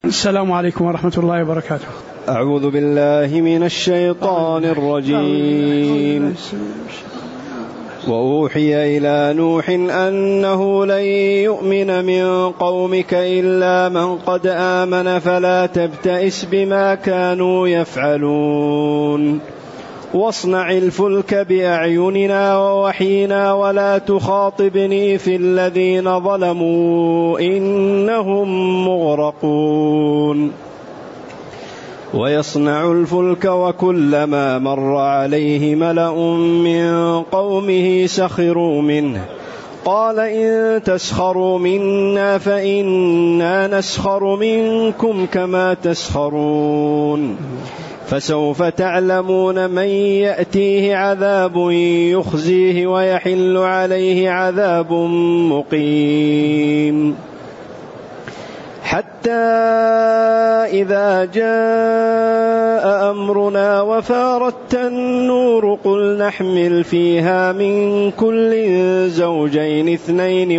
السلام عليكم ورحمة الله وبركاته. أعوذ بالله من الشيطان الرجيم. وأوحي إلى نوح أنه لن يؤمن من قومك إلا من قد آمن فلا تبتئس بما كانوا يفعلون واصنع الفلك بأعيننا ووحينا ولا تخاطبني في الذين ظلموا إنهم مغرقون. ويصنع الفلك وكلما مر عليه ملأ من قومه سخروا منه قال إن تسخروا منا فإنا نسخر منكم كما تسخرون فسوف تعلمون من يأتيه عذاب يخزيه ويحل عليه عذاب مقيم. حتى إذا جاء أمرنا وفارت النور قل نحمل فيها من كل زوجين اثنين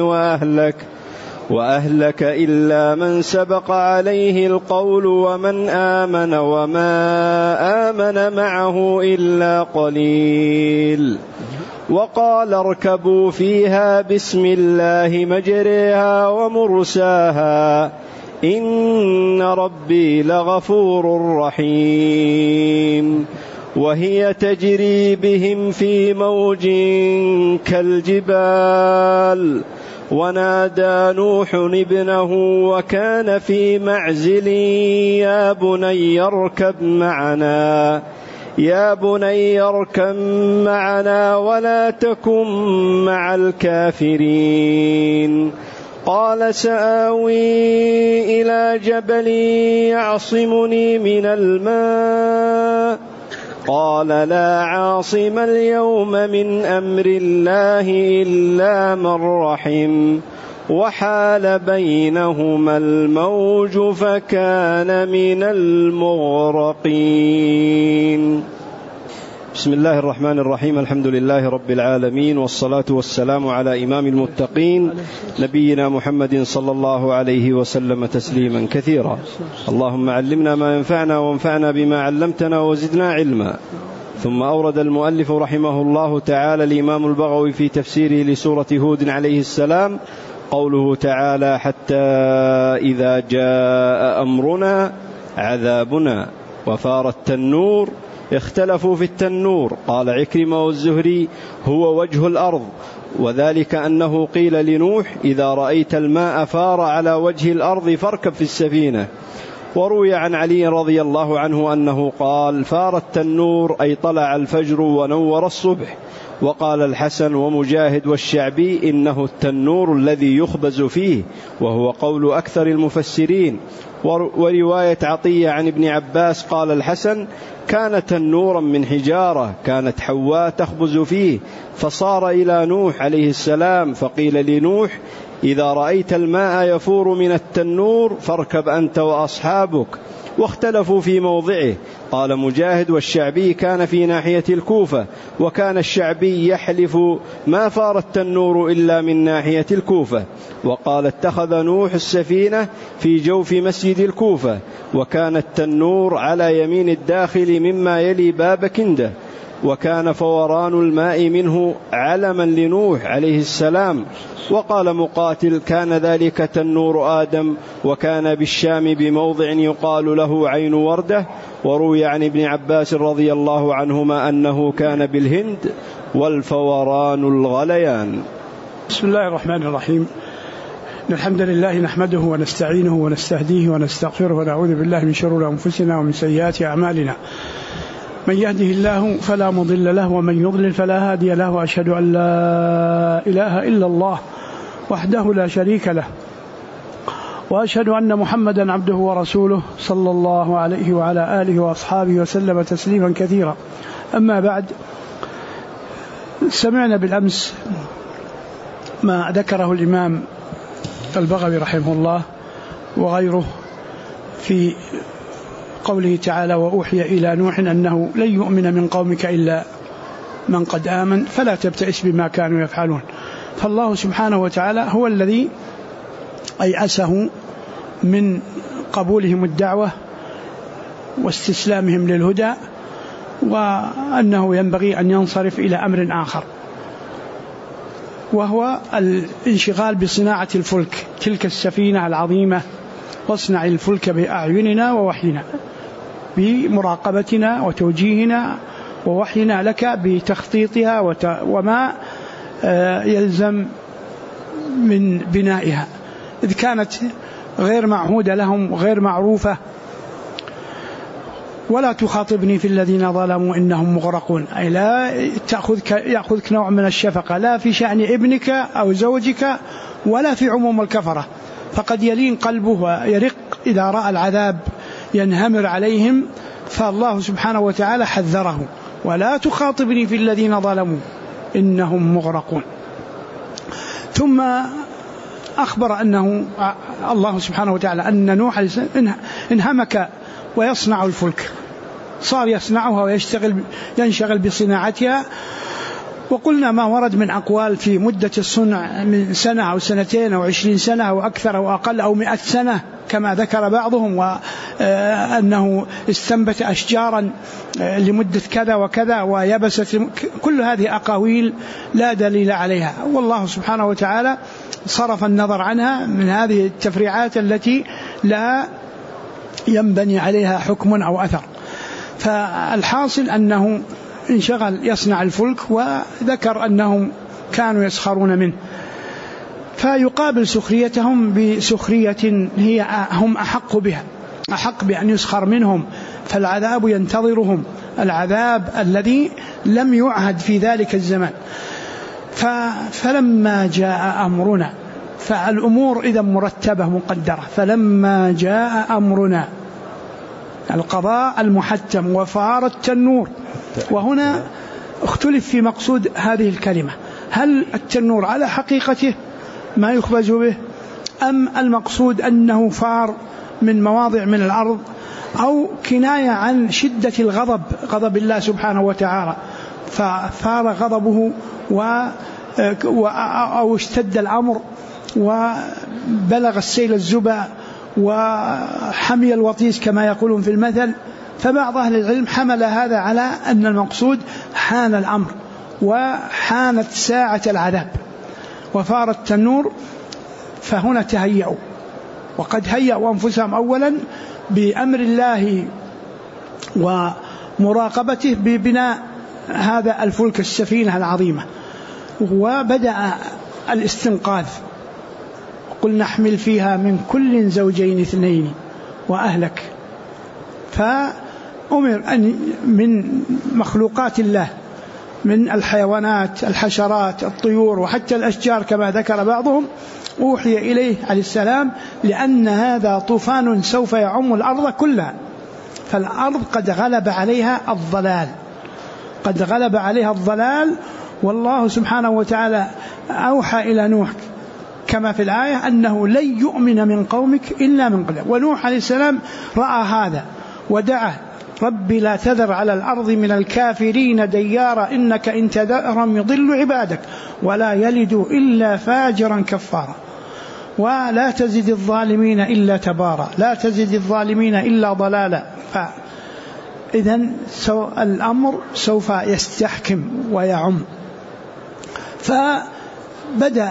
وأهلك إلا من سبق عليه القول ومن آمن وما آمن معه إلا قليل. وقال اركبوا فيها بسم الله مجريها ومرساها إن ربي لغفور رحيم. وهي تجري بهم في موج كالجبال ونادى نوح ابنه وكان في معزل يا بني اركب معنا ولا تكن مع الكافرين. قال سآوي إلى جبل يعصمني من الماء قال لا عاصم اليوم من أمر الله إلا من رحم وحال بينهما الموج فكان من المغرقين. بسم الله الرحمن الرحيم. الحمد لله رب العالمين والصلاة والسلام على إمام المتقين نبينا محمد صلى الله عليه وسلم تسليما كثيرا. اللهم علمنا ما ينفعنا وانفعنا بما علمتنا وزدنا علما. ثم أورد المؤلف رحمه الله تعالى الإمام البغوي في تفسيره لسورة هود عليه السلام قوله تعالى حتى إذا جاء أمرنا عذابنا وفار التنور. اختلفوا في التنور. قال عكرمة والزهري هو وجه الأرض، وذلك أنه قيل لنوح إذا رأيت الماء فار على وجه الأرض فاركب في السفينة. وروي عن علي رضي الله عنه أنه قال فار التنور أي طلع الفجر ونور الصبح. وقال الحسن ومجاهد والشعبي إنه التنور الذي يخبز فيه، وهو قول أكثر المفسرين. ورواية عطية عن ابن عباس قال الحسن كان تنورا من حجارة كانت حواء تخبز فيه فصار إلى نوح عليه السلام فقيل لنوح إذا رأيت الماء يفور من التنور فاركب أنت وأصحابك. واختلفوا في موضعه. قال مجاهد والشعبي كان في ناحية الكوفة، وكان الشعبي يحلف ما فار التنور إلا من ناحية الكوفة. وقال اتخذ نوح السفينة في جوف مسجد الكوفة، وكان التنور على يمين الداخل مما يلي باب كنده، وكان فوران الماء منه علما لنوح عليه السلام. وقال مقاتل كان ذلك تنور آدم، وكان بالشام بموضع يقال له عين وردة. وروي عن ابن عباس رضي الله عنهما أنه كان بالهند والفوران الغليان. بسم الله الرحمن الرحيم. الحمد لله نحمده ونستعينه ونستهديه ونستغفره ونعوذ بالله من شرور أنفسنا ومن سيئات أعمالنا. من يهده الله فلا مضل له ومن يضلل فلا هادي له. وأشهد أن لا إله إلا الله وحده لا شريك له، وأشهد أن محمدا عبده ورسوله صلى الله عليه وعلى آله وأصحابه وسلم تسليما كثيرا. أما بعد، سمعنا بالأمس ما ذكره الإمام البغوي رحمه الله وغيره في قوله تعالى وأوحي إلى نوح أنه لن يؤمن من قومك إلا من قد آمن فلا تبتئس بما كانوا يفعلون. فالله سبحانه وتعالى هو الذي أيأسه من قبولهم الدعوة واستسلامهم للهدى، وأنه ينبغي أن ينصرف إلى أمر آخر، وهو الانشغال بصناعة الفلك. تلك السفينة العظيمة واصنع الفلك بأعيننا ووحينا، بمراقبتنا وتوجيهنا ووحينا لك بتخطيطها وما يلزم من بنائها، إذ كانت غير معهودة لهم غير معروفة. ولا تخاطبني في الذين ظلموا إنهم مغرقون، أي لا يأخذك نوع من الشفقة، لا في شأن ابنك أو زوجك ولا في عموم الكفرة، فقد يلين قلبه ويرق إذا رأى العذاب ينهمر عليهم، فالله سبحانه وتعالى حذره: ولا تخاطبني في الذين ظلموا إنهم مغرقون. ثم أخبر أنه الله سبحانه وتعالى أن نوح انهمك ويصنع الفلك، صار يصنعها وينشغل بصناعتها. وقلنا ما ورد من أقوال في مدة الصنع من سنة أو سنتين أو 20 سنة أو أكثر أو أقل أو 100 سنة كما ذكر بعضهم، وأنه استنبت أشجارا لمدة كذا وكذا ويبست، كل هذه أقاويل لا دليل عليها، والله سبحانه وتعالى صرف النظر عنها من هذه التفريعات التي لا ينبني عليها حكم أو أثر. فالحاصل أنه انشغل يصنع الفلك، وذكر أنهم كانوا يسخرون منه، فيقابل سخريتهم بسخرية هي هم أحق بها، أحق بأن يسخر منهم، فالعذاب ينتظرهم، العذاب الذي لم يعهد في ذلك الزمان. فلما جاء أمرنا، فالأمور إذا مرتبة مقدرة، فلما جاء أمرنا القضاء المحتم وفار التنور. وهنا اختلف في مقصود هذه الكلمة، هل التنور على حقيقته ما يخبز به، أم المقصود أنه فار من مواضع من الأرض، أو كناية عن شدة الغضب، غضب الله سبحانه وتعالى، ففار غضبه أو اشتد الأمر وبلغ السيل الزبا وحمي الوطيس كما يقولون في المثل. فبعض أهل العلم حمل هذا على أن المقصود حان الأمر وحانت ساعة العذاب وفار التنور، فهنا تهيأوا، وقد هيأوا أنفسهم أولا بأمر الله ومراقبته ببناء هذا الفلك السفينة العظيمة، وبدأ الاستنقاذ. قل نحمل فيها من كل زوجين 2 وأهلك. فأمر أن من مخلوقات الله من الحيوانات، الحشرات، الطيور، وحتى الأشجار كما ذكر بعضهم، أوحي إليه عليه السلام لأن هذا طوفان سوف يعم الأرض كلها، فالأرض قد غلب عليها الضلال، قد غلب عليها الضلال. والله سبحانه وتعالى أوحى إلى نوح كما في الآية أنه لن يؤمن من قومك إلا من قبل. ونوح عليه السلام رأى هذا ودعا: ربي لا تذر على الأرض من الكافرين ديارا إنك إن تذرهم يضل عبادك ولا يلدوا إلا فاجرا كفارا ولا تزد الظالمين إلا تبارا لا تزد الظالمين إلا ضلالا. إذن الأمر سوف يستحكم ويعم. فبدأ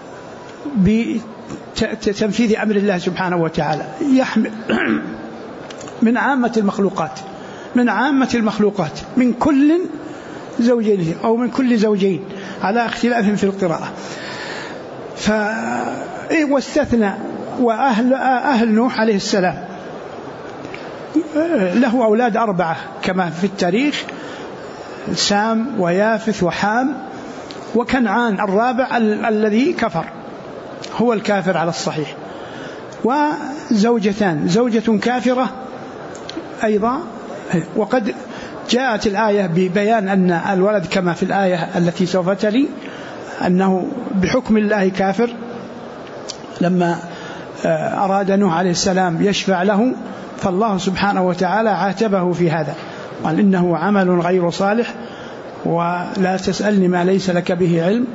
بتنفيذ أمر الله سبحانه وتعالى يحمل من عامة المخلوقات من كل زوجين أو من كل زوجين على اختلاف في القراءة. واستثنى وأهل نوح عليه السلام له أولاد 4 كما في التاريخ: سام ويافث وحام وكنعان الرابع الذي كفر، هو الكافر على الصحيح، وزوجتان، زوجة كافرة أيضا. وقد جاءت الآية ببيان أن الولد كما في الآية التي سوف تلي أنه بحكم الله كافر، لما أراد نوح عليه السلام يشفع له فالله سبحانه وتعالى عاتبه في هذا، قال: إنه عمل غير صالح ولا تسألني ما ليس لك به علم.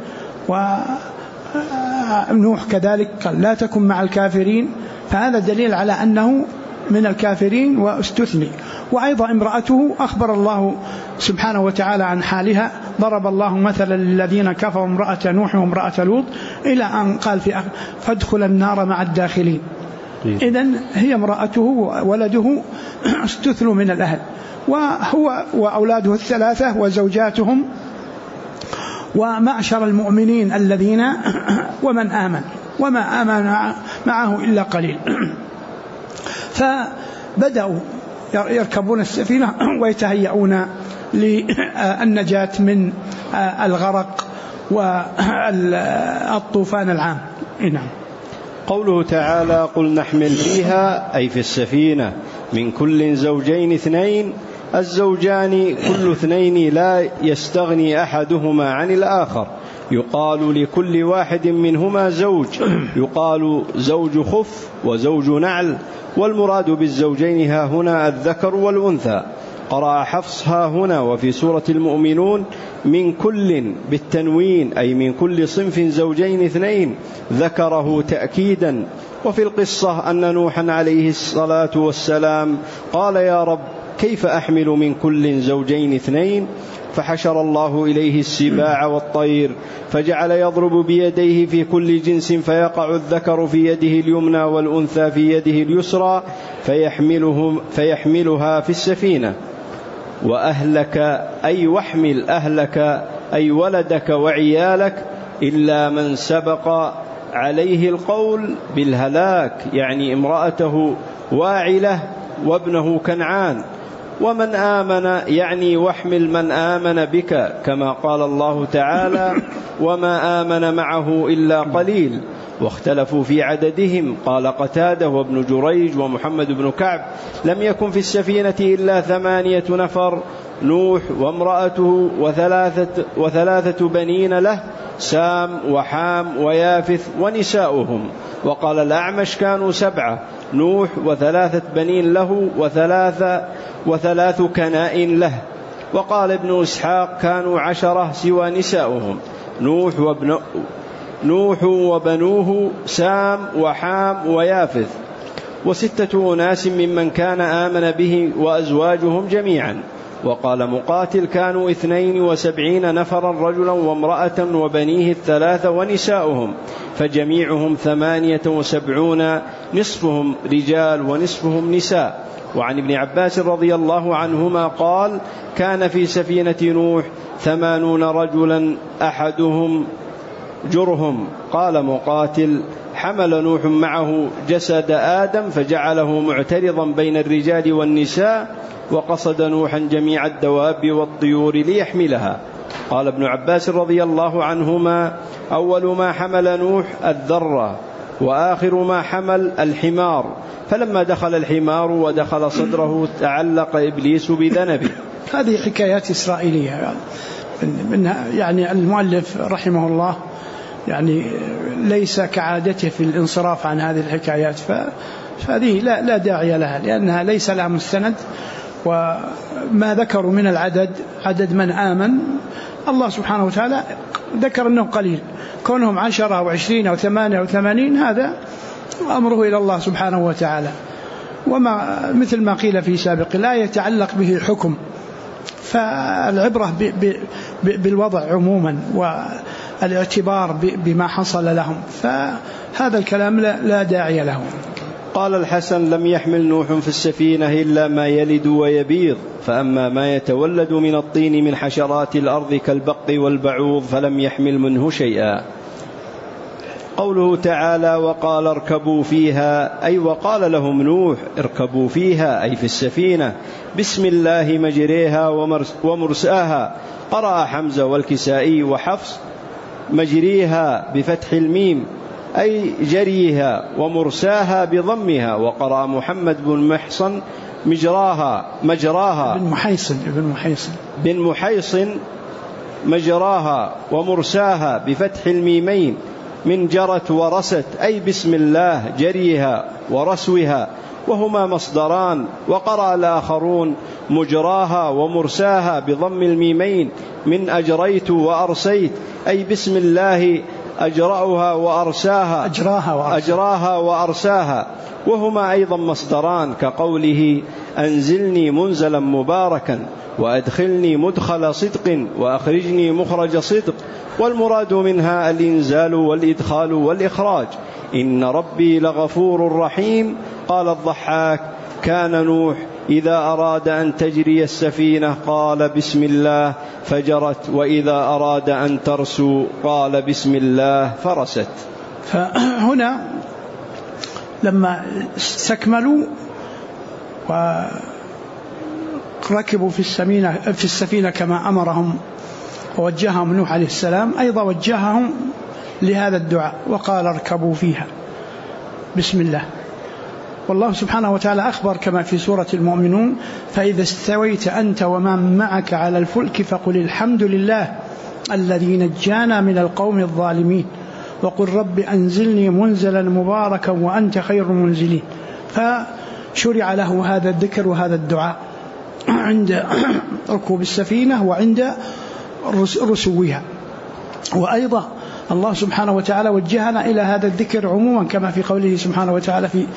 ونوح كذلك قال: لا تكن مع الكافرين. فهذا دليل على أنه من الكافرين واستثني. وأيضا امرأته أخبر الله سبحانه وتعالى عن حالها، ضرب الله مثلا للذين كفروا امرأة نوح وامرأة لوط إلى أن قال فادخل النار مع الداخلين. إذن هي امرأته وولده استثنوا من الأهل، وهو وأولاده الثلاثة وزوجاتهم ومعشر المؤمنين الذين ومن آمن وما آمن معه إلا قليل. فبدأوا يركبون السفينة ويتهيئون للنجاة من الغرق والطوفان العام. نعم. قوله تعالى قل نحمل فيها أي في السفينة من كل زوجين اثنين، الزوجان كل اثنين لا يستغني أحدهما عن الآخر، يقال لكل واحد منهما زوج، يقال زوج خف وزوج نعل، والمراد بالزوجين ها هنا الذكر والأنثى. قرأ حفص ها هنا وفي سورة المؤمنون من كل بالتنوين أي من كل صنف زوجين اثنين، ذكره تأكيدا. وفي القصة أن نوحا عليه الصلاة والسلام قال يا رب كيف أحمل من كل زوجين اثنين؟ فحشر الله إليه السباع والطير فجعل يضرب بيديه في كل جنس، فيقع الذكر في يده اليمنى والأنثى في يده اليسرى فيحملها في السفينة. وأهلك أي واحمل أهلك أي ولدك وعيالك إلا من سبق عليه القول بالهلاك، يعني امرأته واعلة وابنه كنعان. ومن آمن يعني واحمل من آمن بك، كما قال الله تعالى وما آمن معه إلا قليل. واختلفوا في عددهم، قال قتادة وابن جريج ومحمد بن كعب لم يكن في السفينة إلا 8 نفر، نوح وامرأته وثلاثة بنين له، سام وحام ويافث ونساؤهم. وقال الأعمش كانوا 7، نوح و3 بنين له وثلاث كنائن له. وقال ابن إسحاق كانوا 10 سوى نساؤهم، نوح وبنوه سام وحام ويافث، 6 أناس ممن كان آمن به وأزواجهم جميعا. وقال مقاتل كانوا 72 نفرا، رجلا وامرأة وبنيه 3 ونساؤهم، فجميعهم 78، نصفهم رجال ونصفهم نساء. وعن ابن عباس رضي الله عنهما قال كان في سفينة نوح 80 رجلا أحدهم جرهم. قال مقاتل حمل نوح معه جسد آدم فجعله معترضا بين الرجال والنساء، وقصد نوحا جميع الدواب والطيور ليحملها. قال ابن عباس رضي الله عنهما أول ما حمل نوح الذرة، وآخر ما حمل الحمار، فلما دخل الحمار ودخل صدره تعلق إبليس بذنبه. هذه حكايات إسرائيلية، يعني المؤلف رحمه الله يعني ليس كعادته في الانصراف عن هذه الحكايات، فهذه لا داعي لها لأنها ليس لها مستند. وما ذكروا من العدد، عدد من آمن، الله سبحانه وتعالى ذكر أنه قليل، كونهم 10 أو 20 أو 8 أو 80 هذا أمره إلى الله سبحانه وتعالى. وما مثل ما قيل في سابق لا يتعلق به حكم، فالعبرة بالوضع عموما والاعتبار بما حصل لهم، فهذا الكلام لا داعي له. قال الحسن لم يحمل نوح في السفينة إلا ما يلد ويبيض، فأما ما يتولد من الطين من حشرات الأرض كالبق والبعوض فلم يحمل منه شيئا. قوله تعالى وقال اركبوا فيها أي وقال لهم نوح اركبوا فيها أي في السفينة بسم الله مجريها ومرساها. قرأ حمزة والكسائي وحفص مجريها بفتح الميم أي جريها، ومرساها بضمها. وقرأ محمد بن محصن مجراها بن محيصن مجراها، ومرساها بفتح الميمين من جرت ورست أي بسم الله جريها ورسوها، وهما مصدران. وقرأ الآخرون مجراها ومرساها بضم الميمين من أجريت وأرسيت أي بسم الله أجراها وأرساها، وهما أيضا مصدران كقوله أنزلني منزلا مباركا وأدخلني مدخل صدق وأخرجني مخرج صدق، والمراد منها الإنزال والإدخال والإخراج. إن ربي لغفور رحيم. قال الضحاك كان نوح إذا أراد أن تجري السفينة قال بسم الله فجرت، وإذا أراد أن ترسو قال بسم الله فرست. فهنا لما استكملوا وركبوا في السفينة كما أمرهم ووجههم نوح عليه السلام، أيضا وجههم لهذا الدعاء وقال اركبوا فيها بسم الله. والله سبحانه وتعالى أخبر كما في سورة المؤمنون فإذا استويت أنت ومن معك على الفلك فقل الحمد لله الذي نجانا من القوم الظالمين وقل رب أنزلني منزلا مباركا وأنت خير المنزلين. فشرع له هذا الذكر وهذا الدعاء عند ركوب السفينة وعند رسوها. وأيضا الله سبحانه وتعالى وجهنا إلى هذا الذكر عموما كما في قوله سبحانه وتعالى في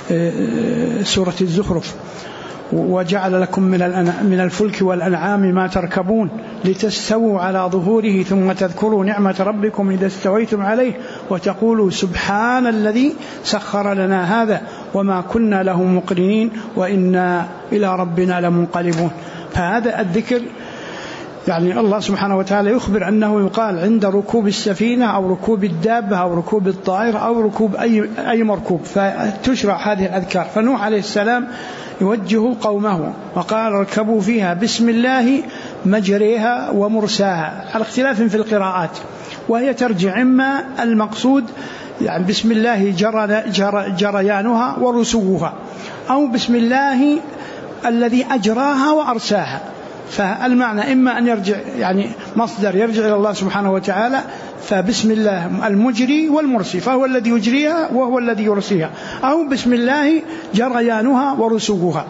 سورة الزخرف وجعل لكم من الفلك والأنعام ما تركبون لتستووا على ظهوره ثم تذكروا نعمة ربكم إذا استويتم عليه وتقولوا سبحان الذي سخر لنا هذا وما كنا له مقرنين وإنا إلى ربنا لمنقلبون. فهذا الذكر يعني الله سبحانه وتعالى يخبر أنه يقال عند ركوب السفينة أو ركوب الدابة أو ركوب الطائر أو ركوب أي مركوب، فتشرع هذه الأذكار. فنوح عليه السلام يوجه قومه وقال اركبوا فيها بسم الله مجريها ومرساها، على اختلاف في القراءات، وهي ترجع إما المقصود يعني بسم الله جريانها ورسوها، أو بسم الله الذي أجراها وأرساها. فالمعنى إما أن يرجع يعني مصدر يرجع إلى الله سبحانه وتعالى، فبسم الله المجري والمرسي فهو الذي يجريها وهو الذي يرسيها، أو بسم الله جريانها ورسوها.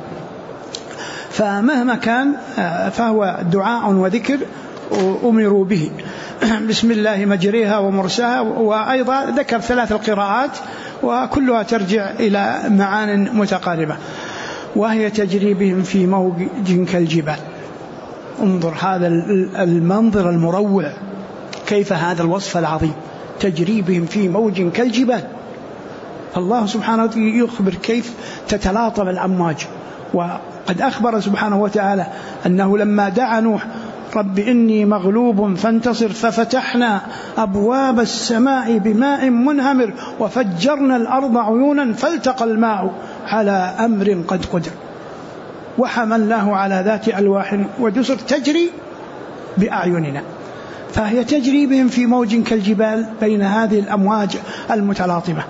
فمهما كان فهو دعاء وذكر أمروا به بسم الله مجريها ومرساها. وأيضا ذكر 3 القراءات وكلها ترجع إلى معان متقاربة. وهي تجري بهم في موج كالجبال. انظر هذا المنظر المروع، كيف هذا الوصف العظيم، تجري بهم في موج كالجبال. الله سبحانه وتعالى يخبر كيف تتلاطم الأمواج. وقد أخبر سبحانه وتعالى أنه لما دعا نوح رب إني مغلوب فانتصر ففتحنا أبواب السماء بماء منهمر وفجرنا الأرض عيونا فالتقى الماء على أمر قد قدر وحملناه على ذات ألواح ودسر تجري بأعيننا. فهي تجري بهم في موج كالجبال بين هذه الأمواج المتلاطمة.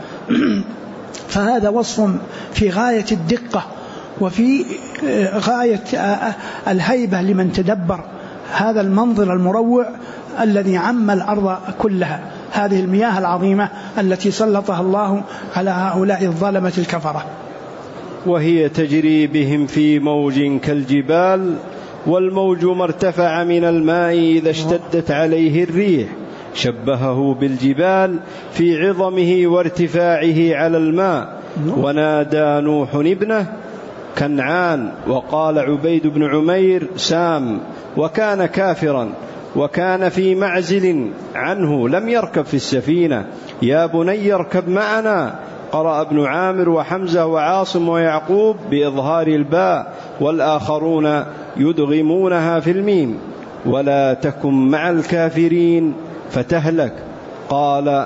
فهذا وصف في غاية الدقة وفي غاية الهيبة لمن تدبر هذا المنظر المروع الذي عم الأرض كلها، هذه المياه العظيمة التي سلطها الله على هؤلاء الظلمة الكفرة. وهي تجري بهم في موج كالجبال، والموج ما ارتفع من الماء إذا اشتدت عليه الريح، شبهه بالجبال في عظمه وارتفاعه على الماء. ونادى نوح ابنه كنعان، وقال عبيد بن عمير سام، وكان كافرا وكان في معزل عنه لم يركب في السفينة، يا بني اركب معنا. قرأ ابن عامر وحمزة وعاصم ويعقوب بإظهار الباء، والآخرون يدغمونها في الميم. ولا تكن مع الكافرين فتهلك. قال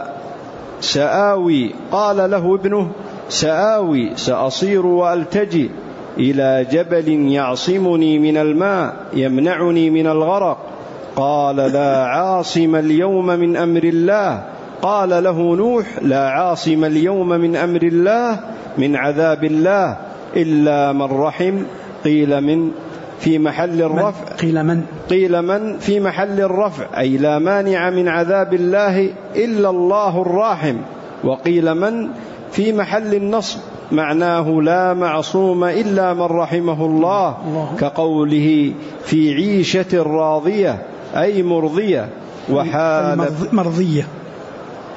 سآوي، قال له ابنه سآوي سأصير وألتجي إلى جبل يعصمني من الماء يمنعني من الغرق. قال لا عاصم اليوم من أمر الله. قال له نوح لا عاصم اليوم من أمر الله من عذاب الله إلا من رحم. قيل من في محل الرفع، قيل من في محل الرفع، أي لا مانع من عذاب الله إلا الله الراحم. وقيل من في محل النصب، معناه لا معصوم إلا من رحمه الله، كقوله في عيشة راضية أي مرضية. وحال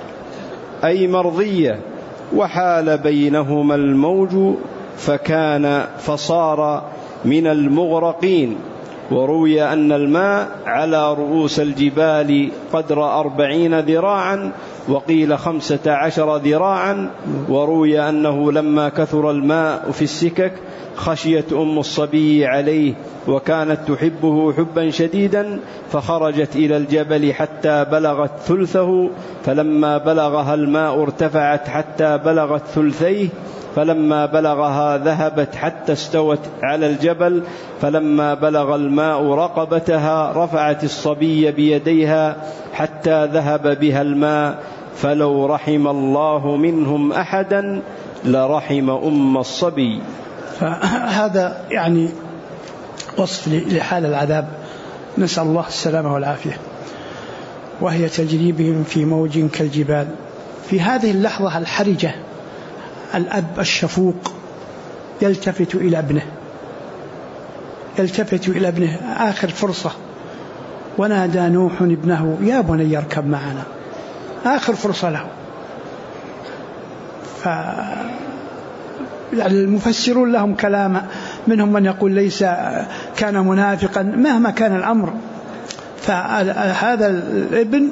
أي مرضية، وحال بينهما الموج فصار من المغرقين. وروي أن الماء على رؤوس الجبال قدر 40 ذراعا، وقيل 15 ذراعا. وروي أنه لما كثر الماء في السكك خشيت أم الصبي عليه، وكانت تحبه حبا شديدا، فخرجت إلى الجبل حتى بلغت ثلثه، فلما بلغها الماء ارتفعت حتى بلغت ثلثيه، فلما بلغها ذهبت حتى استوت على الجبل، فلما بلغ الماء رقبتها رفعت الصبي بيديها حتى ذهب بها الماء، فلو رحم الله منهم أحدا لرحم أم الصبي. فهذا يعني وصف لحال العذاب، نسأل الله السلامة والعافية. وهي تجري بهم في موج كالجبال. في هذه اللحظة الحرجة الأب الشفوق يلتفت إلى ابنه آخر فرصة، ونادى نوح ابنه يا بني اركب معنا، آخر فرصة له. المفسرون لهم كلام، منهم من يقول ليس كان منافقا، مهما كان الأمر، فهذا الابن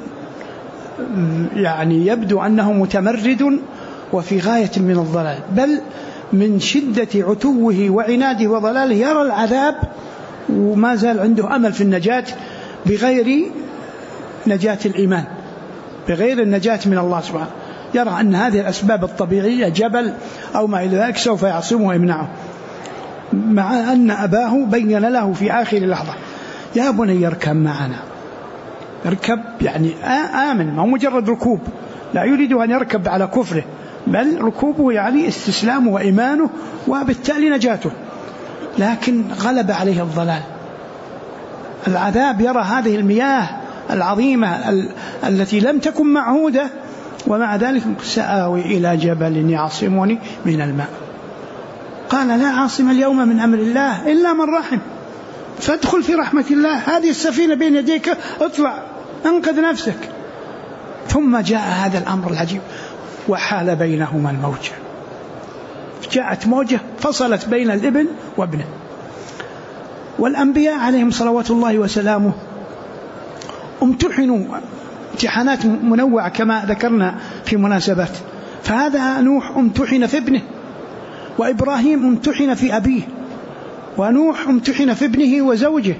يعني يبدو أنه متمرد وفي غاية من الضلال، بل من شدة عتوه وعناده وضلاله يرى العذاب وما زال عنده أمل في النجاة بغير نجاة الإيمان، بغير النجاة من الله سبحانه. يرى أن هذه الأسباب الطبيعية جبل أو ما إلى ذلك سوف يعصمه ويمنعه، مع أن أباه بين له في آخر لحظة يا بني اركب معنا. اركب يعني آمن، ما هو مجرد ركوب، لا يريد أن يركب على كفره، بل ركوبه يعني استسلامه وإيمانه وبالتالي نجاته. لكن غلب عليه الضلال، العذاب، يرى هذه المياه العظيمة التي لم تكن معهودة، ومع ذلك سآوي إلى جبل يعصمني من الماء. قال لا عاصم اليوم من أمر الله إلا من رحم، فادخل في رحمة الله، هذه السفينة بين يديك، اطلع انقذ نفسك. ثم جاء هذا الأمر العجيب، وحال بينهما الموج، جاءت موجة فصلت بين الابن وابنه. والأنبياء عليهم صلوات الله وسلامه امتحنوا امتحانات منوعة كما ذكرنا في مناسبات، فهذا نوح امتحن في ابنه، وإبراهيم امتحن في أبيه، ونوح امتحن في ابنه وزوجه،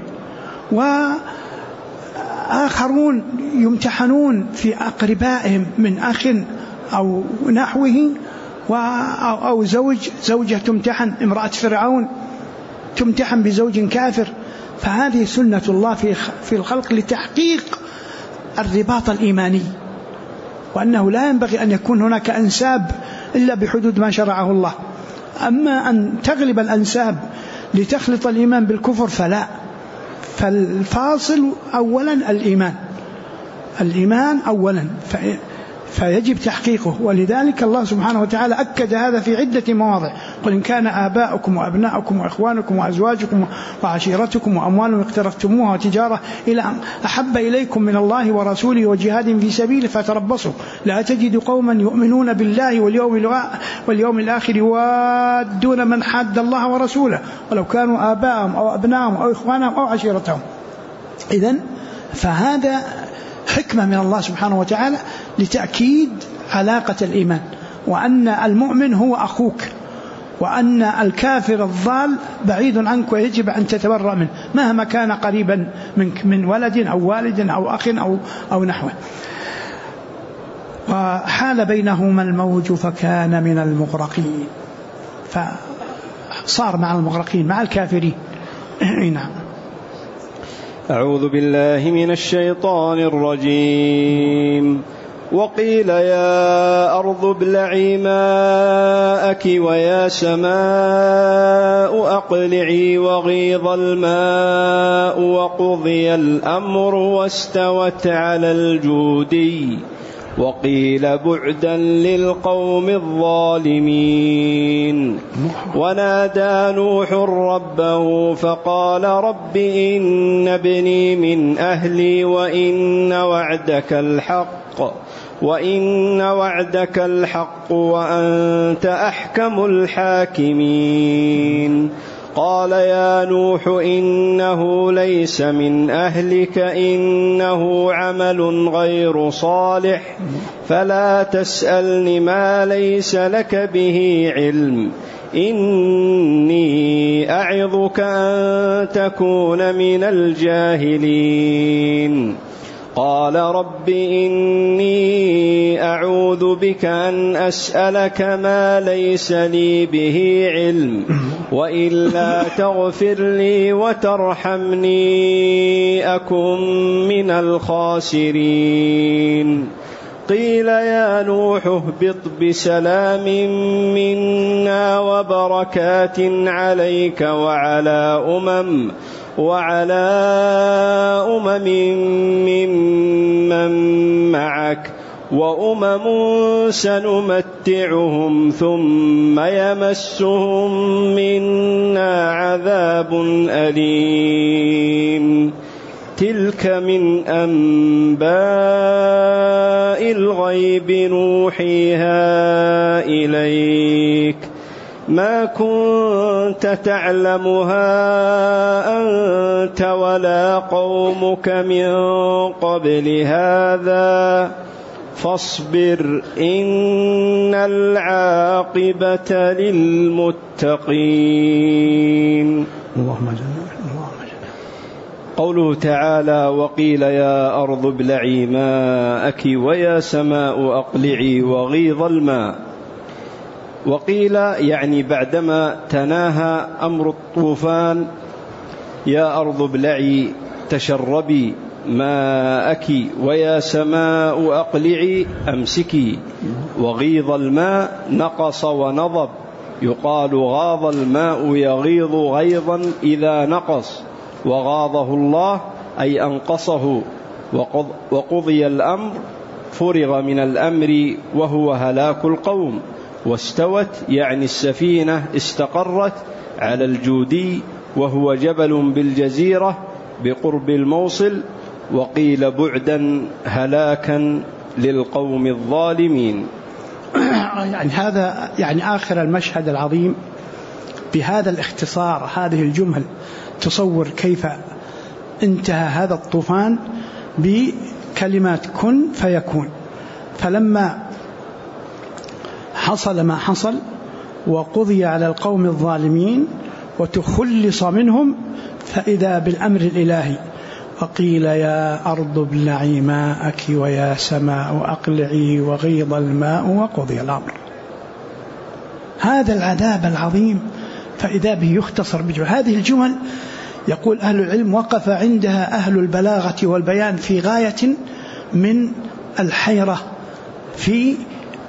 وآخرون يمتحنون في أقربائهم من أخ أو نحوه، أو زوجة تمتحن، امرأة فرعون تمتحن بزوج كافر. فهذه سنة الله في الخلق لتحقيق الرباط الإيماني، وأنه لا ينبغي أن يكون هناك أنساب إلا بحدود ما شرعه الله. أما أن تغلب الأنساب لتخلط الإيمان بالكفر فلا، فالفاصل أولا الإيمان أولا، فيجب تحقيقه. ولذلك الله سبحانه وتعالى أكد هذا في عدة مواضع: قل إن كان آباؤكم وأبناؤكم وإخوانكم وأزواجكم وعشيرتكم وأموال اقترفتموها وتجارة إلى أحب إليكم من الله ورسوله وجهاد في سبيله فتربصوا لا تجد قوما يؤمنون بالله واليوم الآخر يوادون من حاد الله ورسوله ولو كانوا آباءهم أو أبناءهم أو إخوانهم أو عشيرتهم. إذن فهذا حكمة من الله سبحانه وتعالى لتأكيد علاقة الإيمان، وأن المؤمن هو أخوك، وأن الكافر الضال بعيد عنك ويجب أن تتبرأ منه مهما كان قريبا منك من ولد أو والد أو أخ أو نحوه. وحال بينهما الموج فكان من المغرقين، فصار مع المغرقين مع الكافرين. نعم. أعوذ بالله من الشيطان الرجيم. وقيل يا أرض ابلعي ماءك ويا سماء أقلعي وغيض الماء وقضي الأمر واستوت على الجودي وقيل بعدا للقوم الظالمين. ونادى نوح ربه فقال رب إن ابني من أهلي وإن وعدك الحق وأنت أحكم الحاكمين. قال يا نوح إنه ليس من أهلك إنه عمل غير صالح فلا تسألني ما ليس لك به علم إني أعظك أن تكون من الجاهلين. قال رب إني أعوذ بك أن أسألك ما ليس لي به علم وإلا تغفر لي وترحمني أكن من الخاسرين. قيل يا نوح اهبط بسلام منا وبركات عليك وعلى أمم ممن معك وأمم سنمتعهم ثم يمسهم منا عذاب أليم. تلك من أنباء الغيب نوحيها إليك ما كنت تعلمها أنت ولا قومك من قبل هذا فاصبر إن العاقبة للمتقين. اللهم جل. قوله تعالى وقيل يا أرض ابلعي ماءك ويا سماء أقلعي وغيض الماء. وقيل يعني بعدما تناهى أمر الطوفان يا أرض ابلعي تشربي ماءك ويا سماء أقلعي أمسكي وغيض الماء نقص ونضب. يقال غاض الماء يغيض غيظا إذا نقص وغاضه الله أي أنقصه. وقضي الأمر فرغ من الأمر وهو هلاك القوم. واستوت يعني السفينة استقرت على الجودي وهو جبل بالجزيرة بقرب الموصل. وقيل بعدا هلاكا للقوم الظالمين. يعني هذا يعني آخر المشهد العظيم بهذا الاختصار هذه الجمل تصور كيف انتهى هذا الطوفان بكلمات كن فيكون. فلما حصل ما حصل وقضي على القوم الظالمين وتخلص منهم فإذا بالأمر الإلهي وقيل يا أرض ابلعي ماءك ويا سماء أقلعي وغيض الماء وقضي الأمر. هذا العذاب العظيم فإذا به يختصر هذه الجمل. يقول أهل العلم وقف عندها أهل البلاغة والبيان في غاية من الحيرة في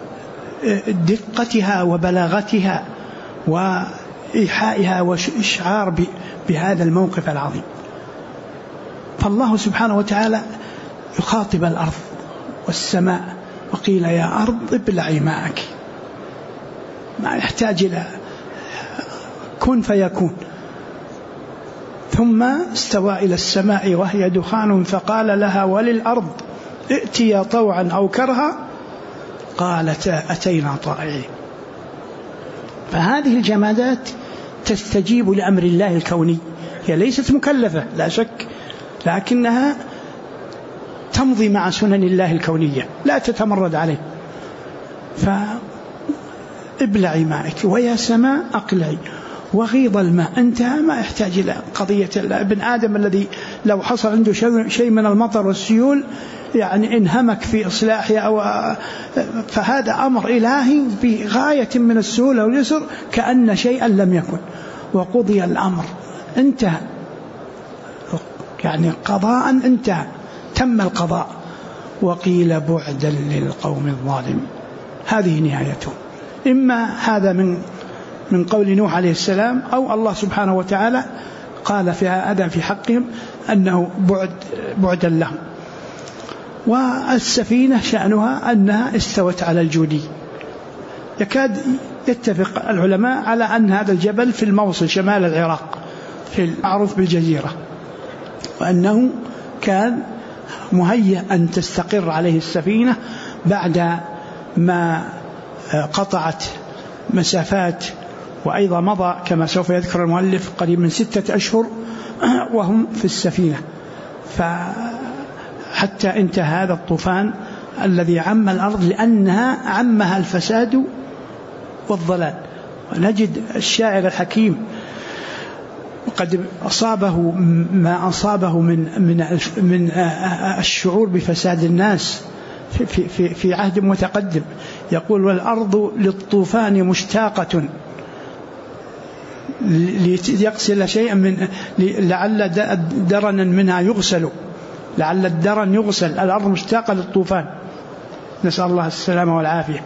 دقتها وبلاغتها وإيحائها وإشعار بهذا الموقف العظيم. فالله سبحانه وتعالى يخاطب الأرض والسماء وقيل يا أرض ابلعي ماءك. ما يحتاج إلى كن فيكون. ثم استوى إلى السماء وهي دخان فقال لها وللأرض ائتيا طوعا أو كرها قالتا أتينا طائعين. فهذه الجمادات تستجيب لأمر الله الكوني. هي ليست مكلفة لا شك لكنها تمضي مع سنن الله الكونية لا تتمرد عليه. فابلعي ماءك ويا سماء أقلعي وغيض الماء انتهى. ما يحتاج إلى قضية ابن آدم الذي لو حصل عنده شيء من المطر والسيول يعني انهمك في إصلاحها. فهذا أمر إلهي بغاية من السهولة واليسر كأن شيئا لم يكن وقضي الأمر انتهى. يعني قضاء انتهى تم القضاء. وقيل بعدا للقوم الظالمين. هذه نهايته. إما هذا من قول نوح عليه السلام أو الله سبحانه وتعالى قال فيها هذا في حقهم أنه بعدا لهم. والسفينة شأنها أنها استوت على الجودي. يكاد يتفق العلماء على أن هذا الجبل في الموصل شمال العراق في المعروف بالجزيرة، وأنه كان مهيأ أن تستقر عليه السفينة بعد ما قطعت مسافات، وأيضا مضى كما سوف يذكر المؤلف قريب من 6 أشهر وهم في السفينة، فحتى انتهى هذا الطوفان الذي عم الأرض لأنها عمها الفساد والضلال. ونجد الشاعر الحكيم وقد أصابه ما أصابه من الشعور بفساد الناس في عهد متقدم، يقول: والأرض للطوفان مشتاقة ليغسل شيئا من لعل درنا منها يغسل، لعل الدرن يغسل، الأرض مشتاقة للطوفان، نسأل الله السلامة والعافية.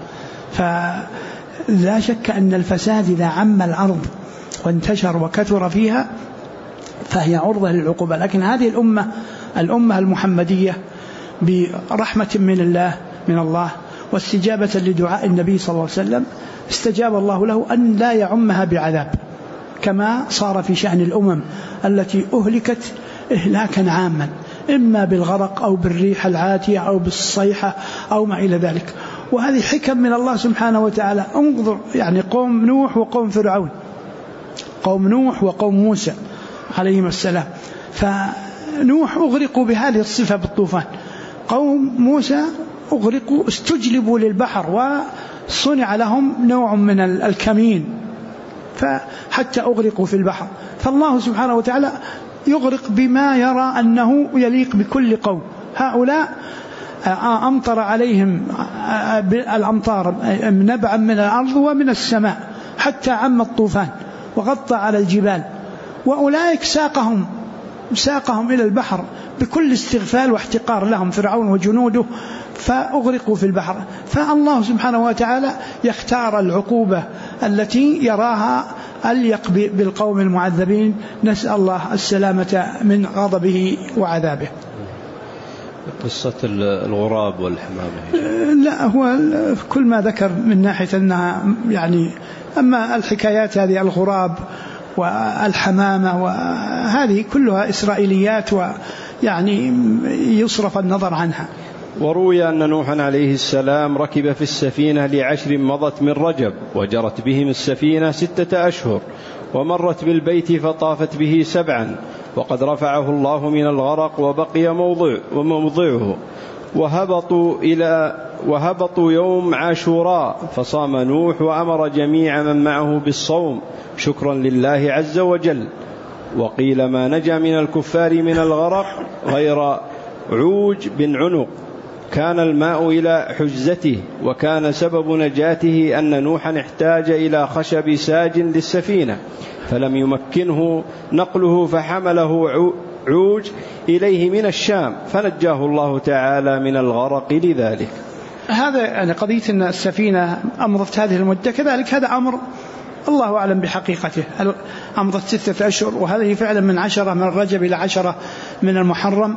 فلا شك أن الفساد إذا عم الأرض وانتشر وكثر فيها فهي عرضة للعقوبة. لكن هذه الأمة المحمدية برحمة من الله واستجابة لدعاء النبي صلى الله عليه وسلم استجاب الله له أن لا يعمها بعذاب، كما صار في شأن الأمم التي أهلكت إهلاكا عاما، إما بالغرق أو بالريح العاتية أو بالصيحة أو ما إلى ذلك. وهذه حكم من الله سبحانه وتعالى. انظر يعني قوم نوح وقوم فرعون، قوم نوح وقوم موسى عليهم السلام، فنوح أغرقوا بهذه الصفة بالطوفان، قوم موسى أغرقوا استجلبوا للبحر وصنع لهم نوع من الكمين فحتى أغرقوا في البحر. فالله سبحانه وتعالى يغرق بما يرى أنه يليق بكل قوم. هؤلاء أمطر عليهم الأمطار نبعا من الأرض ومن السماء حتى عم الطوفان وغطى على الجبال، وأولئك ساقهم إلى البحر بكل استغفال واحتقار لهم فرعون وجنوده فأغرقوا في البحر. فالله سبحانه وتعالى يختار العقوبة التي يراها أليق بالقوم المعذبين، نسأل الله السلامة من غضبه وعذابه. قصة الغراب والحمامة لا، هو كل ما ذكر من ناحية أنها يعني، أما الحكايات هذه الغراب والحمامة وهذه كلها إسرائيليات ويعني يصرف النظر عنها. وروي أن نوحا عليه السلام ركب في السفينة ل10 مضت من رجب، وجرت بهم السفينة 6 أشهر، ومرت بالبيت فطافت به 7، وقد رفعه الله من الغرق وبقي موضعه. وهبطوا يوم عاشوراء، فصام نوح وأمر جميع من معه بالصوم شكرا لله عز وجل. وقيل ما نجا من الكفار من الغرق غير عوج بن عنق، كان الماء إلى حجزته، وكان سبب نجاته أن نوحا احتاج إلى خشب ساج للسفينة فلم يمكنه نقله، فحمله عوج إليه من الشام فنجاه الله تعالى من الغرق لذلك. هذا يعني قضية أن السفينة أمضت هذه المدة، كذلك هذا أمر الله أعلم بحقيقته، أمضت 6 أشهر، وهذه فعلا من 10 من رجب إلى 10 من المحرم.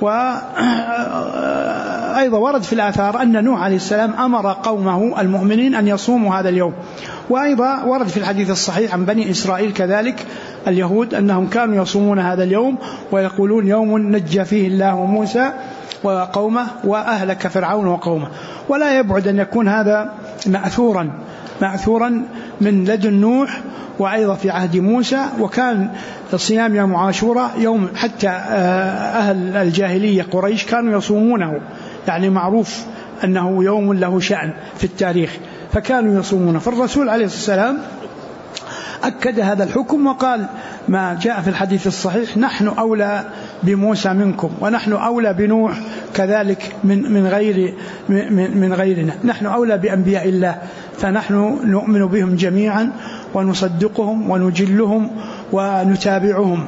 وأيضا ورد في الآثار أن نوح عليه السلام أمر قومه المؤمنين أن يصوموا هذا اليوم. وأيضا ورد في الحديث الصحيح عن بني إسرائيل كذلك اليهود أنهم كانوا يصومون هذا اليوم ويقولون يوم نجى فيه الله موسى وقومه وأهلك فرعون وقومه. ولا يبعد أن يكون هذا مأثورا من لدن نوح وأيضا في عهد موسى. وكان صيام يوم عاشوراء يوم حتى أهل الجاهلية قريش كانوا يصومونه، يعني معروف أنه يوم له شأن في التاريخ، فكانوا يصومونه. فالرسول عليه السلام أكد هذا الحكم وقال ما جاء في الحديث الصحيح: نحن أولى بموسى منكم، ونحن أولى بنوح كذلك من غيرنا، نحن أولى بأنبياء الله، فنحن نؤمن بهم جميعا ونصدقهم ونجلهم ونتابعهم.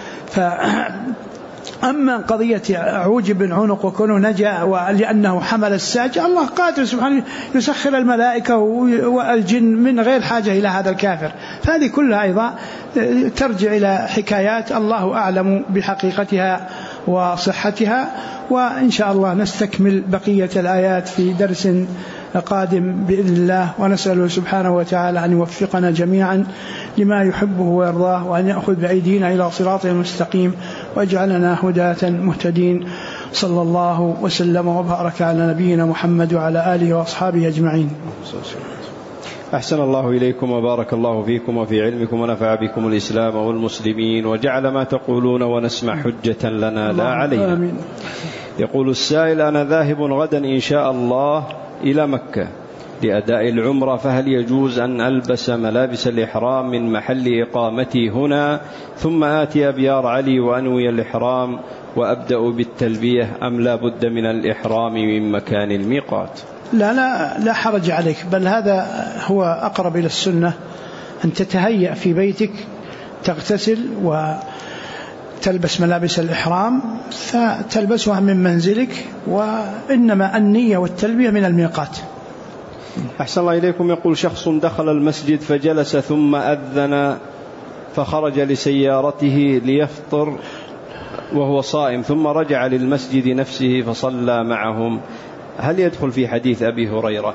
أما قضية عوج بن عنق وكونه نجا ولأنه حمل الساج، الله قادر سبحانه يسخر الملائكة والجن من غير حاجة إلى هذا الكافر. فهذه كلها أيضا ترجع إلى حكايات الله أعلم بحقيقتها وصحتها. وإن شاء الله نستكمل بقية الآيات في درس قادم بإذن الله، ونسأله سبحانه وتعالى أن يوفقنا جميعا لما يحبه ويرضاه، وأن يأخذ بأيدينا إلى صراط مستقيم، ويجعلنا هداة مهتدين. صلى الله وسلم وبارك على نبينا محمد وعلى آله وأصحابه أجمعين. أحسن الله إليكم وبارك الله فيكم وفي علمكم ونفع بكم الإسلام والمسلمين، وجعل ما تقولون ونسمع حجة لنا لا علينا. آمين. يقول السائل: أنا ذاهب غدا إن شاء الله إلى مكة لأداء العمرة، فهل يجوز أن ألبس ملابس الإحرام من محل إقامتي هنا ثم آتي أبيار علي وأنوي الإحرام وأبدأ بالتلبية، أم لا بد من الإحرام من مكان الميقات؟ لا حرج عليك، بل هذا هو أقرب إلى السنة، أن تتهيأ في بيتك، تغتسل وتلبس ملابس الإحرام فتلبسها من منزلك، وإنما النية والتلبية من الميقات. أحسن الله إليكم. يقول: شخص دخل المسجد فجلس ثم أذن فخرج لسيارته ليفطر وهو صائم، ثم رجع للمسجد نفسه فصلى معهم، هل يدخل في حديث أبي هريرة؟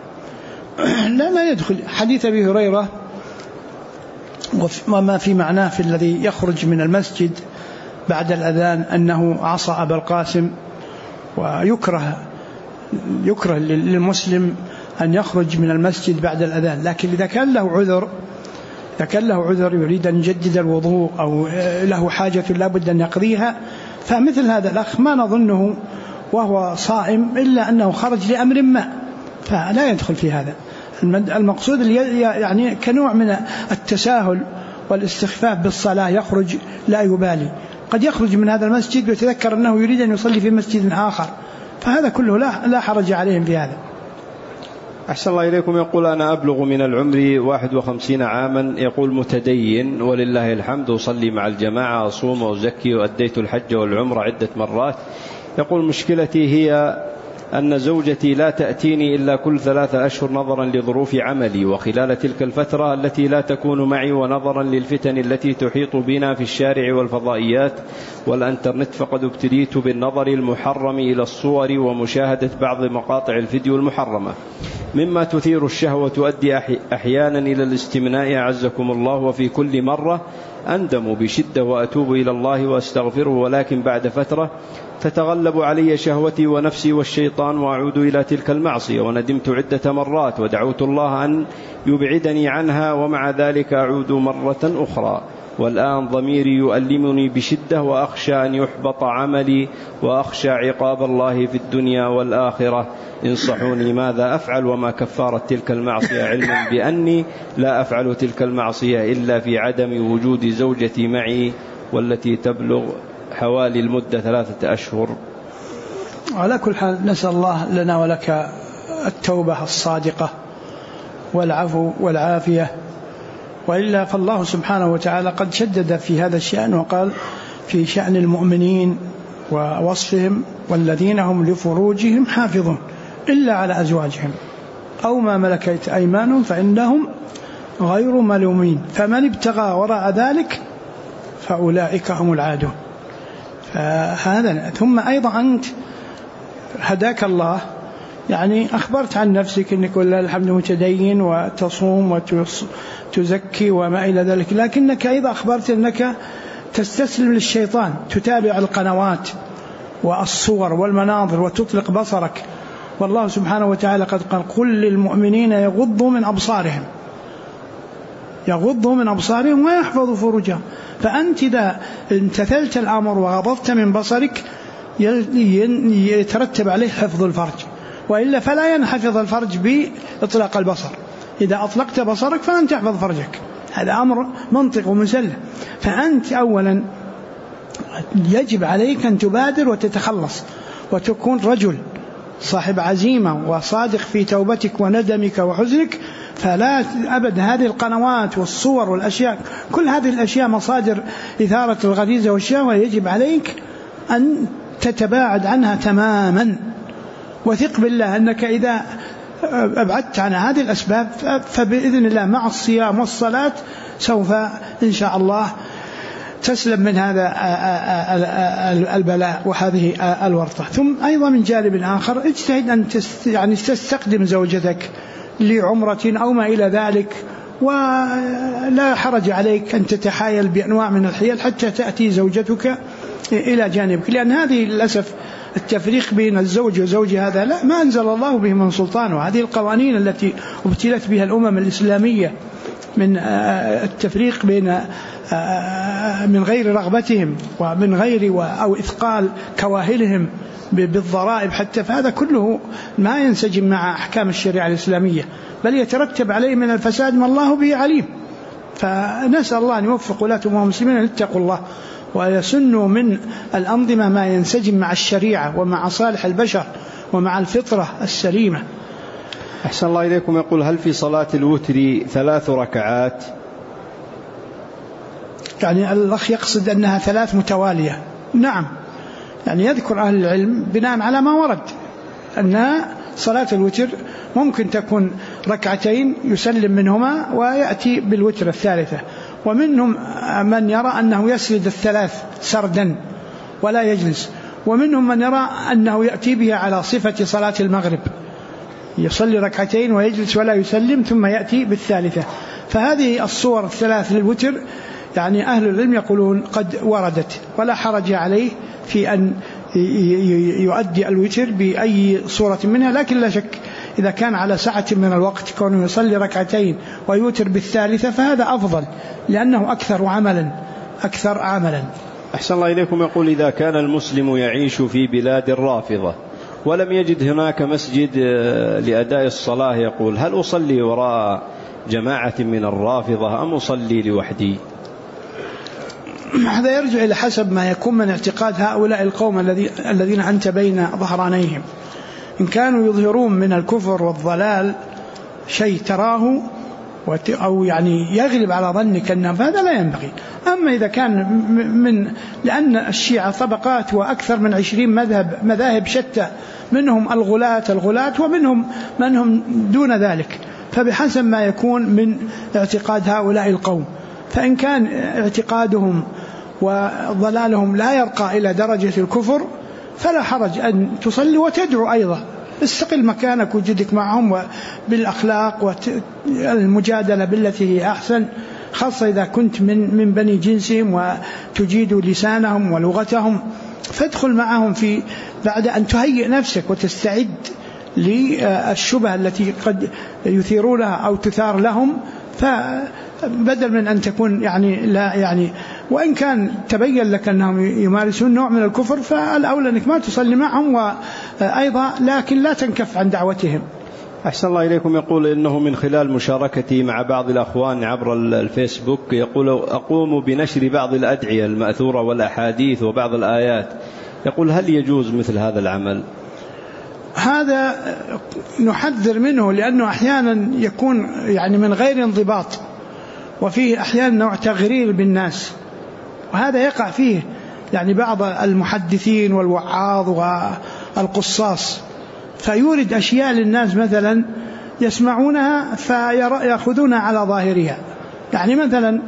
لا يدخل حديث أبي هريرة، وما في معناه في الذي يخرج من المسجد بعد الأذان أنه عصى أبا القاسم، ويكره للمسلم أن يخرج من المسجد بعد الأذان. لكن إذا كان له عذر يريد أن يجدد الوضوء أو له حاجة لا بد أن يقضيها، فمثل هذا الأخ ما نظنه وهو صائم إلا أنه خرج لأمر ما، فلا يدخل في هذا. المقصود يعني كنوع من التساهل والاستخفاف بالصلاة، يخرج لا يبالي، قد يخرج من هذا المسجد ويتذكر أنه يريد أن يصلي في مسجد آخر، فهذا كله لا حرج عليهم في هذا. أحسن الله إليكم. يقول: أنا أبلغ من العمر 51 عاما، يقول متدين ولله الحمد، أصلي مع الجماعة، أصوم وأزكي، وأديت الحج والعمرة عدة مرات. يقول: مشكلتي هي أن زوجتي لا تأتيني إلا كل 3 أشهر نظرا لظروف عملي، وخلال تلك الفترة التي لا تكون معي ونظرا للفتن التي تحيط بنا في الشارع والفضائيات والأنترنت، فقد ابتليت بالنظر المحرم إلى الصور ومشاهدة بعض مقاطع الفيديو المحرمة، مما تثير الشهوة تؤدي أحيانا إلى الاستمناء أعزكم الله، وفي كل مرة أندم بشدة وأتوب إلى الله وأستغفره، ولكن بعد فترة تتغلب علي شهوتي ونفسي والشيطان وأعود إلى تلك المعصية، وندمت عدة مرات ودعوت الله أن يبعدني عنها، ومع ذلك أعود مرة أخرى، والآن ضميري يؤلمني بشدة، وأخشى أن يحبط عملي، وأخشى عقاب الله في الدنيا والآخرة، انصحوني ماذا أفعل وما كفارة تلك المعصية، علما بأني لا أفعل تلك المعصية إلا في عدم وجود زوجتي معي، والتي تبلغ حوالي المدة 3 أشهر. على كل حال نسأل الله لنا ولك التوبة الصادقة والعفو والعافية، وإلا فالله سبحانه وتعالى قد شدد في هذا الشأن، وقال في شأن المؤمنين ووصفهم: والذين هم لفروجهم حافظون إلا على أزواجهم أو ما ملكت أيمانهم فإنهم غير ملومين، فمن ابتغى وراء ذلك فأولئك هم العادون. فهذا ثم أيضا أنت هداك الله، يعني أخبرت عن نفسك أنك والله الحمد متدين وتصوم وتزكي وما إلى ذلك، لكنك أيضا أخبرت أنك تستسلم للشيطان، تتابع القنوات والصور والمناظر وتطلق بصرك، والله سبحانه وتعالى قد قال: قل للمؤمنين يغضوا من أبصارهم ويحفظوا فروجهم. فأنت إذا امتثلت الأمر وغضضت من بصرك يترتب عليه حفظ الفرج، وإلا فلا ينحفظ الفرج بإطلاق البصر. إذا أطلقت بصرك فلن تحفظ فرجك، هذا أمر منطق ومسلم. فأنت أولا يجب عليك أن تبادر وتتخلص، وتكون رجل صاحب عزيمة وصادق في توبتك وندمك وحزنك، فلا أبد هذه القنوات والصور والأشياء، كل هذه الأشياء مصادر إثارة الغريزة والشهوة، يجب عليك أن تتباعد عنها تماما، وثق بالله أنك إذا أبعدت عن هذه الأسباب فبإذن الله مع الصيام والصلاة سوف إن شاء الله تسلم من هذا البلاء وهذه الورطة. ثم أيضا من جانب آخر اجتهد أن يعني تستقدم زوجتك لعمرة أو ما إلى ذلك، ولا حرج عليك أن تتحايل بأنواع من الحيل حتى تأتي زوجتك إلى جانبك، لأن هذه للأسف التفريق بين الزوج وزوج هذا لا ما أنزل الله به من سلطان، وهذه القوانين التي ابتلت بها الأمم الإسلامية من التفريق بين من غير رغبتهم ومن غير أو إثقال كواهلهم بالضرائب حتى، فهذا كله ما ينسجم مع أحكام الشريعة الإسلامية، بل يترتب عليه من الفساد ما الله به عليم. فنسأل الله أن يوفق ولاة أمور المسلمين أن يتقوا الله ويسنوا من الأنظمة ما ينسجم مع الشريعة ومع صالح البشر ومع الفطرة السليمة. أحسن الله إليكم. يقول: هل في صلاة الوتر 3 ركعات؟ يعني الأخ يقصد أنها 3 متوالية. نعم، يعني يذكر أهل العلم بناء على ما ورد أن صلاة الوتر ممكن تكون 2 يسلم منهما ويأتي بالوتر الثالثة، ومنهم من يرى أنه يسرد 3 سردا ولا يجلس، ومنهم من يرى أنه يأتي بها على صفة صلاة المغرب، يصلي 2 ويجلس ولا يسلم ثم يأتي بالثالثة. فهذه الصور 3 للوتر يعني أهل العلم يقولون قد وردت ولا حرج عليه في أن يؤدي الوتر بأي صورة منها، لكن لا شك إذا كان على سعة من الوقت كونه يصلي 2 ويوتر بالثالثة فهذا أفضل، لأنه أكثر عملا. أحسن الله إليكم. يقول: إذا كان المسلم يعيش في بلاد الرافضة ولم يجد هناك مسجد لأداء الصلاة، يقول: هل أصلي وراء جماعة من الرافضة أم أصلي لوحدي؟ هذا يرجع إلى حسب ما يكون من اعتقاد هؤلاء القوم الذين أنت بين ظهرانيهم. إن كانوا يظهرون من الكفر والضلال شيء تراه أو يعني يغلب على ظنك أنه فهذا لا ينبغي. أما إذا كان لأن الشيعة طبقات وأكثر من 20 مذاهب شتى، منهم الغلاة ومنهم من هم دون ذلك، فبحسب ما يكون من اعتقاد هؤلاء القوم. فإن كان اعتقادهم وضلالهم لا يرقى إلى درجة الكفر فلا حرج أن تصلي وتدعو أيضا، استقل مكانك وجدك معهم بالأخلاق والمجادلة بالتي هي أحسن، خاصة إذا كنت من بني جنسهم وتجيد لسانهم ولغتهم، فادخل معهم بعد أن تهيئ نفسك وتستعد للشبهة التي قد يثيرونها أو تثار لهم، فبدل من أن تكون لا وإن كان تبين لك أنهم يمارسون نوع من الكفر فالأولى أنك ما تصلي معهم وأيضا لكن لا تنكف عن دعوتهم. أحسن الله إليكم. يقول: إنه من خلال مشاركتي مع بعض الأخوان عبر الفيسبوك يقول: أقوم بنشر بعض الأدعية المأثورة والأحاديث وبعض الآيات، يقول: هل يجوز مثل هذا العمل؟ هذا نحذر منه، لأنه أحيانا يكون من غير انضباط، وفيه أحيانا نوع تغرير بالناس، وهذا يقع فيه بعض المحدثين والوعاظ والقصاص، فيورد أشياء للناس مثلا يسمعونها فيأخذونها على ظاهرها. مثلا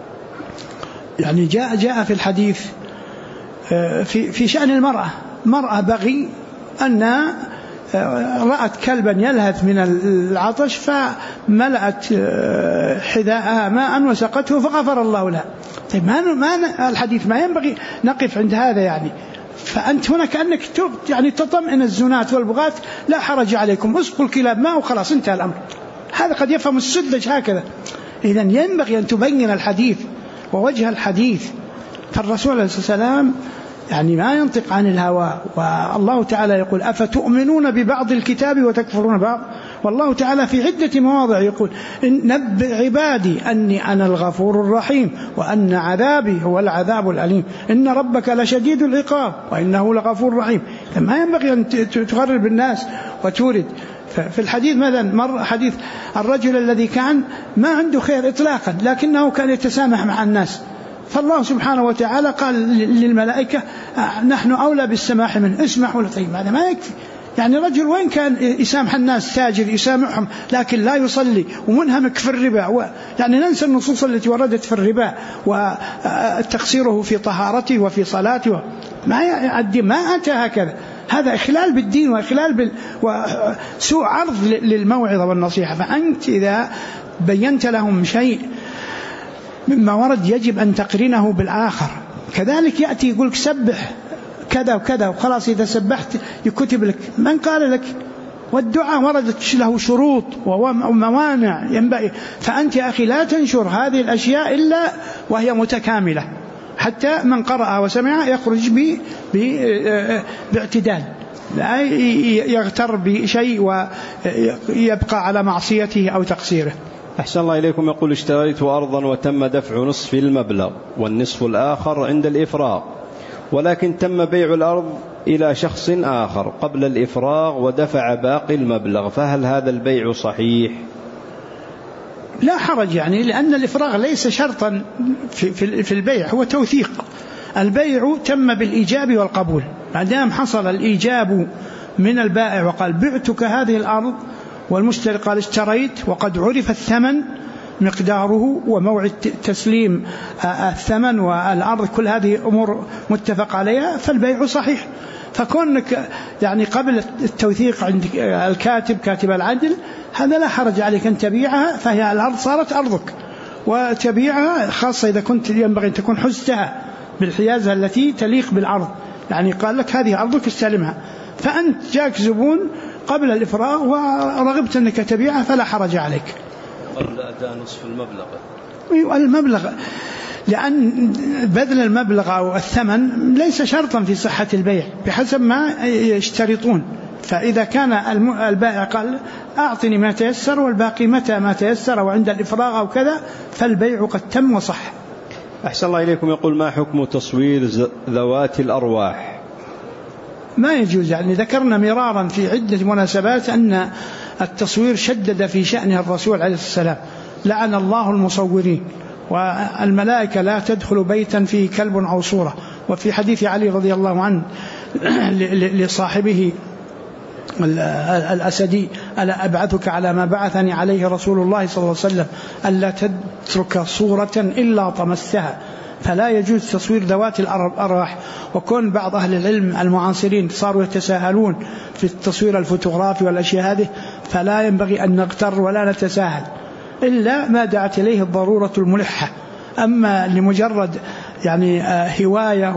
جاء في الحديث في شأن المرأة بغي أن رأت كلبا يلهث من العطش فملأت حذاءها ماء وسقته فغفر الله لها. طيب ما الحديث ما ينبغي نقف عند هذا فأنت هنا كأنك تطمئن الزنات والبغاة، لا حرج عليكم، اسقوا الكلاب ماء وخلاص انتهى الأمر. هذا قد يفهم السذج هكذا. إذن ينبغي أن تبين الحديث ووجه الحديث. فالرسول عليه الصلاة والسلام ما ينطق عن الهوى، والله تعالى يقول: أفتؤمنون ببعض الكتاب وتكفرون بعض. والله تعالى في عدة مواضع يقول: نبئ عبادي أني أنا الغفور الرحيم وأن عذابي هو العذاب الأليم إن ربك لشديد العقاب وإنه لغفور رحيم. ما ينبغي أن تغرر بالناس وتورد. في الحديث مثلا مر حديث الرجل الذي كان ما عنده خير إطلاقا لكنه كان يتسامح مع الناس، فالله سبحانه وتعالى قال للملائكة: نحن أولى بالسماح منه، اسمحوا له. طيب هذا ما يكفي، يعني رجل وين كان يسامح الناس، تاجر يسامحهم، لكن لا يصلي ومنهمك في الربا، يعني ننسى النصوص التي وردت في الربا وتقصيره في طهارته وفي صلاته، ما أتى هكذا. هذا إخلال بالدين وإخلال وسوء عرض للموعظة والنصيحة. فأنت إذا بينت لهم شيء مما ورد يجب أن تقرنه بالآخر. كذلك يأتي يقولك سبح كذا وكذا وخلاص، إذا سبحت يكتب لك، من قال لك؟ والدعاء وردت له شروط وموانع ينبغي. فأنت يا أخي لا تنشر هذه الأشياء إلا وهي متكاملة، حتى من قرأ وسمع يخرج باعتدال، لا يغتر بشيء ويبقى على معصيته أو تقصيره. أحسن الله إليكم. يقول اشتريت أرضا وتم دفع نصف المبلغ والنصف الآخر عند الإفراغ، ولكن تم بيع الأرض إلى شخص آخر قبل الإفراغ ودفع باقي المبلغ، فهل هذا البيع صحيح؟ لا حرج، يعني لأن الإفراغ ليس شرطا في البيع، هو توثيق. البيع تم بالإيجاب والقبول، ما دام حصل الإيجاب من البائع وقال بعتك هذه الأرض، والمشتري قال اشتريت، وقد عرف الثمن مقداره وموعد تسليم الثمن والأرض، كل هذه أمور متفق عليها، فالبيع صحيح. فكونك يعني قبل التوثيق عند الكاتب كاتب العدل، هذا لا حرج عليك أن تبيعها، فهي الأرض صارت أرضك وتبيعها، خاصة إذا كنت ينبغي أن تكون حزتها بالحيازة التي تليق بالأرض، يعني قال لك هذه أرضك استلمها، فأنت جاك زبون قبل الإفراغ ورغبت أنك تبيعها فلا حرج عليك. قبل أداء نصف المبلغ. المبلغ، لأن بذل المبلغ أو الثمن ليس شرطا في صحة البيع بحسب ما يشترطون. فإذا كان البائع قال أعطني ما تيسر والباقي متى ما تيسر وعند الإفراغ أو كذا، فالبيع قد تم وصح. أحسن الله إليكم. يقول ما حكم تصوير ذوات الأرواح؟ ما يجوز، يعني ذكرنا مرارا في عدة مناسبات أن التصوير شدد في شأنه الرسول عليه السلام، لعن الله المصورين، والملائكة لا تدخل بيتا فيه كلب أو صورة. وفي حديث علي رضي الله عنه لصاحبه الأسدي ألا أبعثك على ما بعثني عليه رسول الله صلى الله عليه وسلم ألا تترك صورة إلا طمستها. فلا يجوز تصوير ذوات الأرواح. وكون بعض أهل العلم المعاصرين صاروا يتساهلون في التصوير الفوتوغرافي والأشياء هذه، فلا ينبغي أن نغتر ولا نتساهل إلا ما دعت إليه الضرورة الملحة. أما لمجرد يعني هواية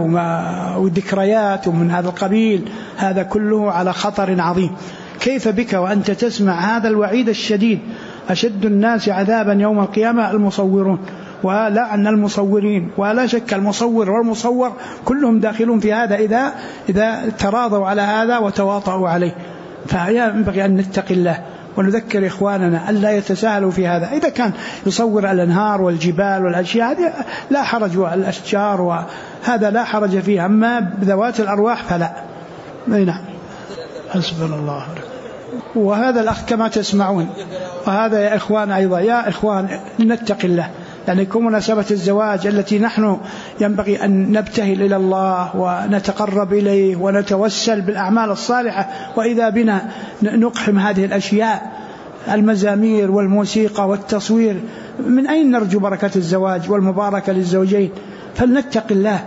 وذكريات ومن هذا القبيل، هذا كله على خطر عظيم. كيف بك وأنت تسمع هذا الوعيد الشديد؟ أشد الناس عذابا يوم القيامة المصورون، ولعن المصورين. ولا شك المصور والمصور كلهم داخلون في هذا إذا تراضوا على هذا وتواطؤوا عليه. فينبغي أن نتقي الله ونذكر إخواننا ألا يتساهلوا في هذا. إذا كان يصور الأنهار والجبال والأشياء هذه لا حرج، والأشجار وهذا لا حرج فيها، أما بذوات الأرواح فلا. نعم، حسبنا الله. وهذا الأخ كما تسمعون، وهذا يا إخوان أيضا، يا إخوان نتقي الله، يعني يكون مناسبة الزواج التي نحن ينبغي أن نبتهل إلى الله ونتقرب إليه ونتوسل بالأعمال الصالحة، وإذا بنا نقحم هذه الأشياء، المزامير والموسيقى والتصوير، من أين نرجو بركة الزواج والمباركة للزوجين؟ فلنتق الله.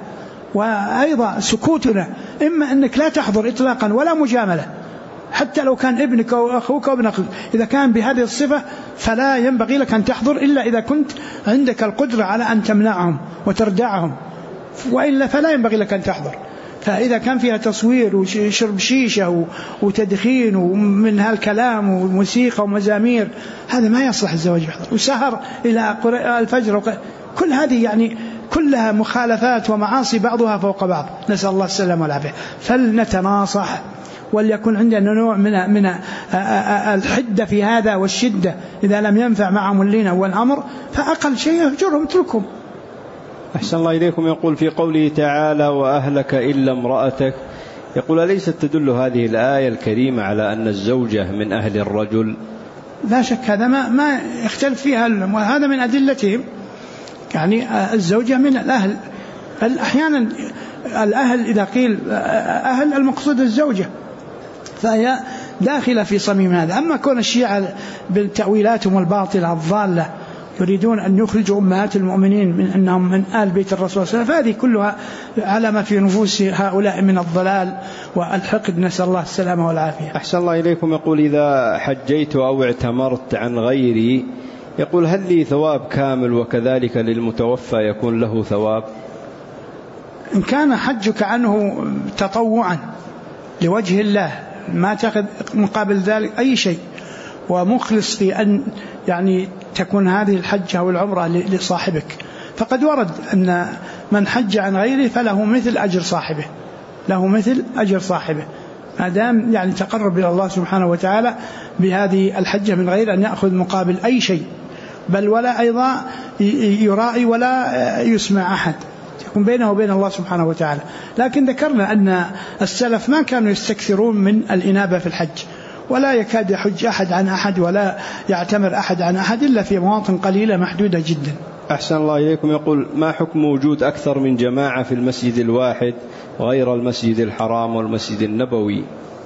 وأيضا سكوتنا، إما أنك لا تحضر إطلاقا ولا مجاملة، حتى لو كان ابنك أو أخوك أو ابن أخوك، إذا كان بهذه الصفة فلا ينبغي لك أن تحضر إلا إذا كنت عندك القدرة على أن تمنعهم وتردعهم، وإلا فلا ينبغي لك أن تحضر. فإذا كان فيها تصوير وشرب شيشة وتدخين ومن هالكلام وموسيقى ومزامير، هذا ما يصلح الزواج يحضر. وسهر إلى الفجر، كل هذه يعني كلها مخالفات ومعاصي بعضها فوق بعض، نسأل الله السلامة والعافية. فلنتناصح، وليكن عندنا نوع من الحدة في هذا والشدة. إذا لم ينفع معهم اللين والأمر فأقل شيء اهجرهم، اتركهم. أحسن الله إليكم. يقول في قوله تعالى وأهلك إلا امرأتك، يقول أليست تدل هذه الآية الكريمة على أن الزوجة من أهل الرجل؟ لا شك، هذا ما يختلف فيها، وهذا من أدلتهم. يعني الزوجة من الأهل، أحيانا الأهل إذا قيل أهل المقصود الزوجة، فهي داخلة في صميم هذا. أما كون الشيعة بالتأويلاتهم الباطلة الضالة يريدون أن يخرجوا أمهات المؤمنين من أنهم من آل بيت الرسول صلى الله عليه وسلم، فهذه كلها علامة في نفوس هؤلاء من الضلال والحقد، نسأل الله السلامة والعافية. أحسن الله إليكم. يقول إذا حجيت أو اعتمرت عن غيري، يقول هل لي ثواب كامل وكذلك للمتوفى يكون له ثواب؟ إن كان حجك عنه تطوعا لوجه الله ما تأخذ مقابل ذلك أي شيء، ومخلص في أن يعني تكون هذه الحجة أو العمرة لصاحبك، فقد ورد أن من حج عن غيره فله مثل أجر صاحبه، له مثل أجر صاحبه، ما دام يعني تقرب إلى الله سبحانه وتعالى بهذه الحجة من غير أن يأخذ مقابل أي شيء، بل ولا أيضا يراعي ولا يسمع أحد، يكون بينه وبين الله سبحانه وتعالى. لكن ذكرنا أن السلف ما كانوا يستكثرون من الإنابة في الحج، ولا يكاد يحج أحد عن أحد ولا يعتمر أحد عن أحد إلا في مواطن قليلة محدودة جدا. أحسن الله إليكم. يقول ما حكم وجود أكثر من جماعة في المسجد الواحد غير المسجد الحرام والمسجد النبوي؟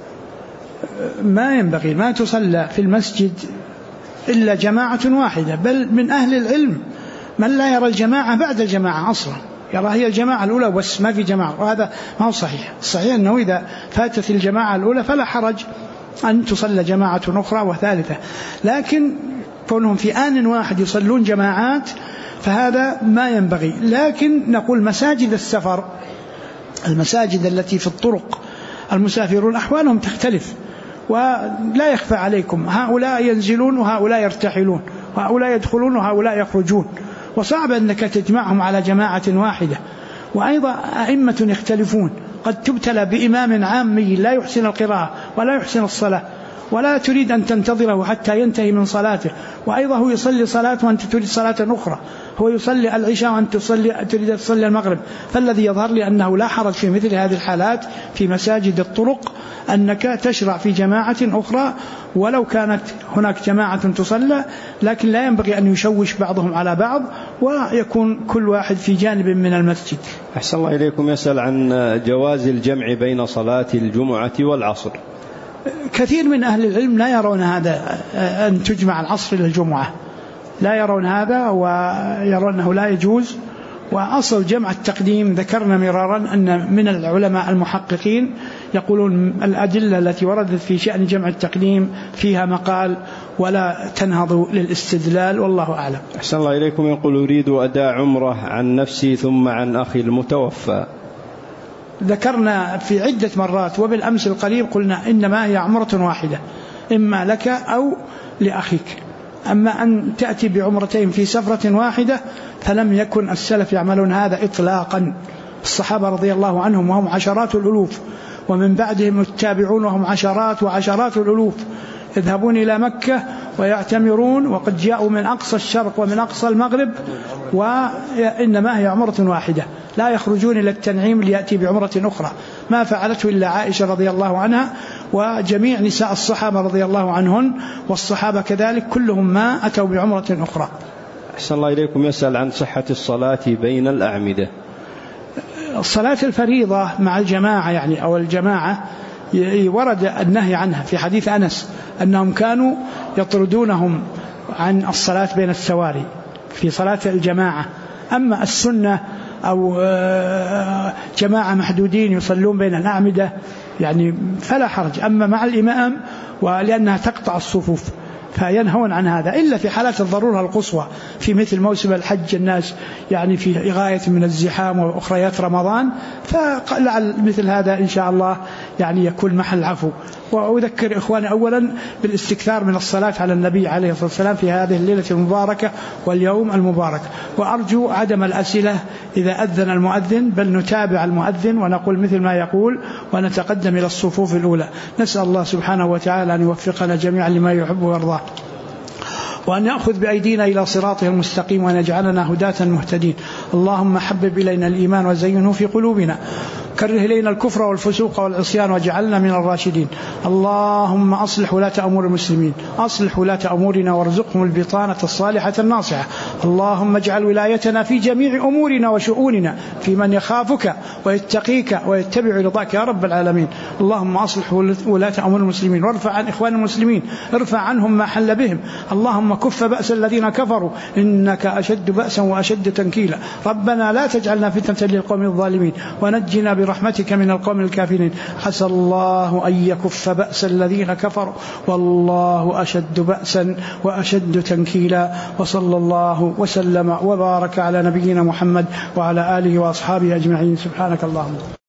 ما ينبغي، ما تصلى في المسجد إلا جماعة واحدة، بل من أهل العلم من لا يرى الجماعة بعد الجماعة أصلا، يرى هي الجماعة الأولى بس ما في جماعة، وهذا ما هو صحيح. الصحيح أنه إذا فاتت الجماعة الأولى فلا حرج أن تصلى جماعة أخرى وثالثة، لكن كونهم في آن واحد يصلون جماعات فهذا ما ينبغي. لكن نقول مساجد السفر، المساجد التي في الطرق، المسافرون أحوالهم تختلف، ولا يخفى عليكم هؤلاء ينزلون وهؤلاء يرتحلون، وهؤلاء يدخلون وهؤلاء يخرجون، وصعب أنك تجمعهم على جماعة واحدة. وأيضا أئمة يختلفون، قد تبتلى بإمام عامي لا يحسن القراءة ولا يحسن الصلاة، ولا تريد أن تنتظره حتى ينتهي من صلاته، وأيضا هو يصلي صلاة وأنت تريد صلاة أخرى، هو يصلي العشاء وأنت تريد أن تصلي المغرب. فالذي يظهر لي أنه لا حرج في مثل هذه الحالات في مساجد الطرق أنك تشرع في جماعة أخرى ولو كانت هناك جماعة تصلى، لكن لا ينبغي أن يشوش بعضهم على بعض ويكون كل واحد في جانب من المسجد. أحسن الله إليكم. يسأل عن جواز الجمع بين صلاة الجمعة والعصر. كثير من أهل العلم لا يرون هذا، أن تجمع العصر إلى الجمعة، لا يرون هذا ويرون أنه لا يجوز. وأصل جمع التقديم ذكرنا مرارا أن من العلماء المحققين يقولون الأدلة التي وردت في شأن جمع التقديم فيها مقال ولا تنهض للاستدلال، والله أعلم. أحسن الله إليكم. يقول أريد أداء عمرة عن نفسي ثم عن أخي المتوفى. ذكرنا في عدة مرات وبالأمس القريب قلنا إنما هي عمرة واحدة، إما لك أو لأخيك. أما أن تأتي بعمرتين في سفرة واحدة فلم يكن السلف يعملون هذا إطلاقا. الصحابة رضي الله عنهم وهم عشرات الألوف، ومن بعدهم التابعون وهم عشرات وعشرات الألوف، يذهبون إلى مكة ويعتمرون وقد جاءوا من أقصى الشرق ومن أقصى المغرب، وإنما هي عمرة واحدة، لا يخرجون إلى التنعيم ليأتي بعمرة أخرى. ما فعلته إلا عائشة رضي الله عنها وجميع نساء الصحابة رضي الله عنهن، والصحابة كذلك كلهم ما أتوا بعمرة أخرى. أحسن الله إليكم. يسأل عن صحة الصلاة بين الأعمدة. الصلاة الفريضة مع الجماعة يعني أو الجماعة ورد النهي عنها في حديث أنس أنهم كانوا يطردونهم عن الصلاة بين السواري في صلاة الجماعة. أما السنة أو جماعة محدودين يصلون بين الأعمدة يعني فلا حرج. أما مع الإمام ولأنها تقطع الصفوف فينهون عن هذا، إلا في حالات الضرورة القصوى في مثل موسم الحج، الناس يعني في غاية من الزحام وأخريات رمضان، فلعل مثل هذا إن شاء الله يعني يكون محل عفو. وأذكر إخواني أولا بالاستكثار من الصلاة على النبي عليه الصلاة والسلام في هذه الليلة المباركة واليوم المبارك، وأرجو عدم الأسئلة إذا أذن المؤذن، بل نتابع المؤذن ونقول مثل ما يقول ونتقدم إلى الصفوف الأولى. نسأل الله سبحانه وتعالى أن يوفقنا جميعا لما يحب ويرضاه، وأن يأخذ بأيدينا إلى صراطه المستقيم، وأن يجعلنا هداة مهتدين. اللهم حبب إلينا الإيمان وزينه في قلوبنا، وكره إلينا الكفر والفسوق والعصيان واجعلنا من الراشدين. اللهم أصلح ولاة أمور المسلمين، أصلح ولاة أمورنا وارزقهم البطانة الصالحة الناصحة. اللهم اجعل ولايتنا في جميع أمورنا وشؤوننا في من يخافك ويتقيك ويتبع رضاك يا رب العالمين. اللهم أصلح ولاة أمور المسلمين وارفع عن إخوان المسلمين، ارفع عنهم ما حل بهم. اللهم كف بأس الذين كفروا إنك أشد بأسا وأشد تنكيلا. ربنا لا تجعلنا فتنة للقوم الظالمين ونجنا برحمتك من القوم الكافرين. عسى الله أن يكف بأس الذين كفروا والله أشد بأسا وأشد تنكيلا. وصلى الله وسلم وبارك على نبينا محمد وعلى آله وأصحابه أجمعين. سبحانك اللهم.